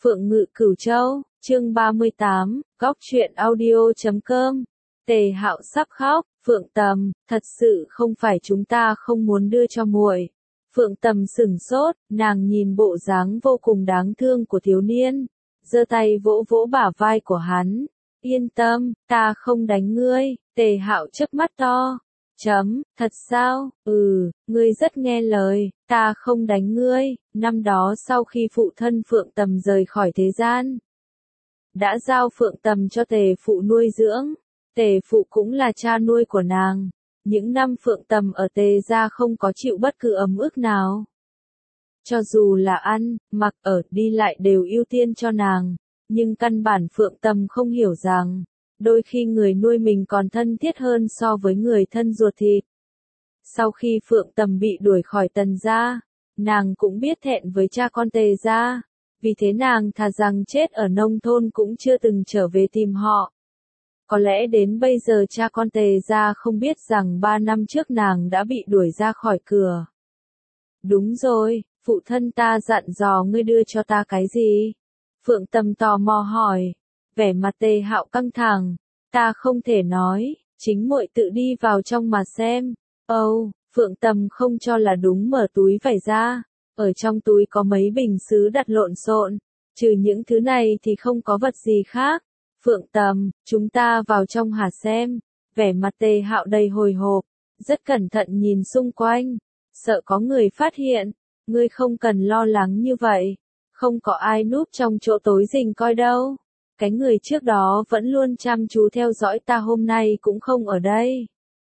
Phượng Ngự Cửu Châu, chương 38, góc truyện audio.com. Tề Hạo sắp khóc, Phượng Tầm, thật sự không phải chúng ta không muốn đưa cho muội. Phượng Tầm sửng sốt, nàng nhìn bộ dáng vô cùng đáng thương của thiếu niên, giơ tay vỗ vỗ bả vai của hắn. Yên tâm, ta không đánh ngươi. Tề Hạo chớp mắt to. Thật sao? Ngươi rất nghe lời, ta không đánh ngươi. Năm đó sau khi phụ thân Phượng Tầm rời khỏi thế gian, đã giao Phượng Tầm cho Tề Phụ nuôi dưỡng. Tề Phụ cũng là cha nuôi của nàng. Những năm Phượng Tầm ở Tề gia không có chịu bất cứ ấm ức nào. Cho dù là ăn, mặc ở, đi lại đều ưu tiên cho nàng. Nhưng căn bản Phượng Tầm không hiểu rằng, đôi khi người nuôi mình còn thân thiết hơn so với người thân ruột thịt. Sau khi Phượng Tầm bị đuổi khỏi Tần gia, nàng cũng biết thẹn với cha con Tề gia. Vì thế nàng thà rằng chết ở nông thôn cũng chưa từng trở về tìm họ. Có lẽ đến bây giờ cha con Tề gia không biết rằng 3 năm trước nàng đã bị đuổi ra khỏi cửa. Đúng rồi, phụ thân ta dặn dò ngươi đưa cho ta cái gì? Phượng Tầm tò mò hỏi. Vẻ mặt Tề Hạo căng thẳng. Ta không thể nói, chính muội tự đi vào trong mà xem. Phượng Tầm không cho là đúng, mở túi vải ra. Ở trong túi có mấy bình sứ đặt lộn xộn. Trừ những thứ này thì không có vật gì khác. Phượng Tầm, chúng ta vào trong hả xem. Vẻ mặt Tề Hạo đầy hồi hộp, rất cẩn thận nhìn xung quanh. Sợ có người phát hiện. Ngươi không cần lo lắng như vậy. Không có ai núp trong chỗ tối rình coi đâu. Cái người trước đó vẫn luôn chăm chú theo dõi ta hôm nay cũng không ở đây.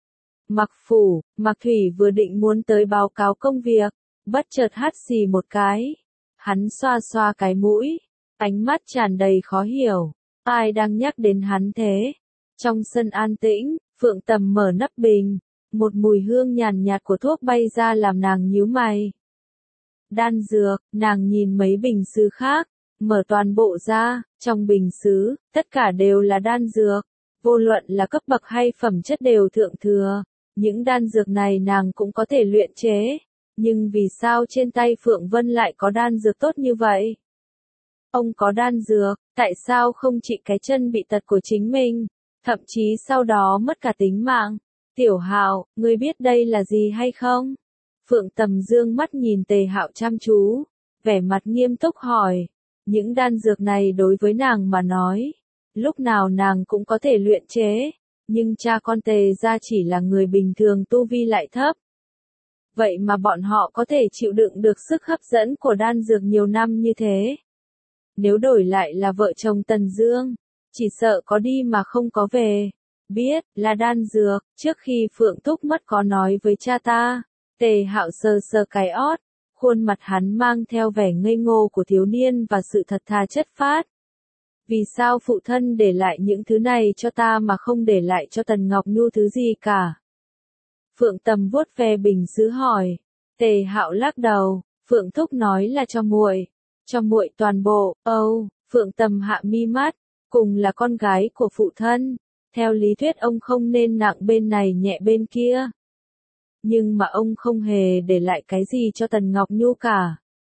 Mạc Thủy vừa định muốn tới báo cáo công việc, bất chợt hắt xì một cái. Hắn xoa xoa cái mũi, ánh mắt tràn đầy khó hiểu. Ai đang nhắc đến hắn thế? Trong sân an tĩnh, Phượng Tầm mở nắp bình. Một mùi hương nhàn nhạt của thuốc bay ra làm nàng nhíu mày. Đan dược, nàng nhìn mấy bình sứ khác, mở toàn bộ ra, trong bình sứ, tất cả đều là đan dược. Vô luận là cấp bậc hay phẩm chất đều thượng thừa. Những đan dược này nàng cũng có thể luyện chế. Nhưng vì sao trên tay Phượng Vân lại có đan dược tốt như vậy? Ông có đan dược, tại sao không trị cái chân bị tật của chính mình? Thậm chí sau đó mất cả tính mạng. Tiểu Hạo, ngươi biết đây là gì hay không? Phượng Tầm dương mắt nhìn Tề Hạo chăm chú, vẻ mặt nghiêm túc hỏi. Những đan dược này đối với nàng mà nói, lúc nào nàng cũng có thể luyện chế, nhưng cha con Tề gia chỉ là người bình thường, tu vi lại thấp. Vậy mà bọn họ có thể chịu đựng được sức hấp dẫn của đan dược nhiều năm như thế. Nếu đổi lại là vợ chồng Tần Dương, chỉ sợ có đi mà không có về. Biết, là đan dược, trước khi Phượng Thúc mất có nói với cha ta. Tề Hạo sờ sờ cái ót, khuôn mặt hắn mang theo vẻ ngây ngô của thiếu niên và sự thật thà chất phác. Vì sao phụ thân để lại những thứ này cho ta mà không để lại cho Tần Ngọc Nhu thứ gì cả? Phượng Tầm vuốt ve bình sứ hỏi. Tề Hạo lắc đầu, Phượng Thúc nói là cho muội toàn bộ. Phượng Tầm hạ mi mắt, cùng là con gái của phụ thân, theo lý thuyết ông không nên nặng bên này nhẹ bên kia. Nhưng mà ông không hề để lại cái gì cho Tần Ngọc Nhu cả.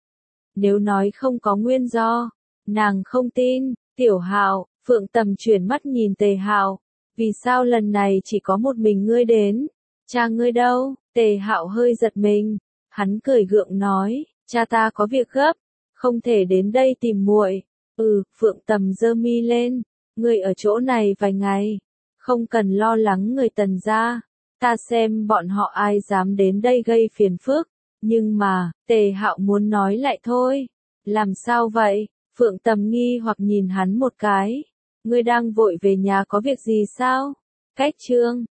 Nếu nói không có nguyên do, nàng không tin. Tiểu Hạo, Phượng Tầm chuyển mắt nhìn Tề Hạo. Vì sao lần này chỉ có một mình ngươi đến? Cha ngươi đâu? Tề Hạo hơi giật mình. Hắn cười gượng nói, cha ta có việc gấp, không thể đến đây tìm muội. Phượng Tầm giơ mi lên. Ngươi ở chỗ này vài ngày, không cần lo lắng người Tần gia. Ta xem bọn họ ai dám đến đây gây phiền phức. Nhưng mà, Tề Hạo muốn nói lại thôi. Làm sao vậy? Phượng Tầm nghi hoặc nhìn hắn một cái. Ngươi đang vội về nhà có việc gì sao? Cách chương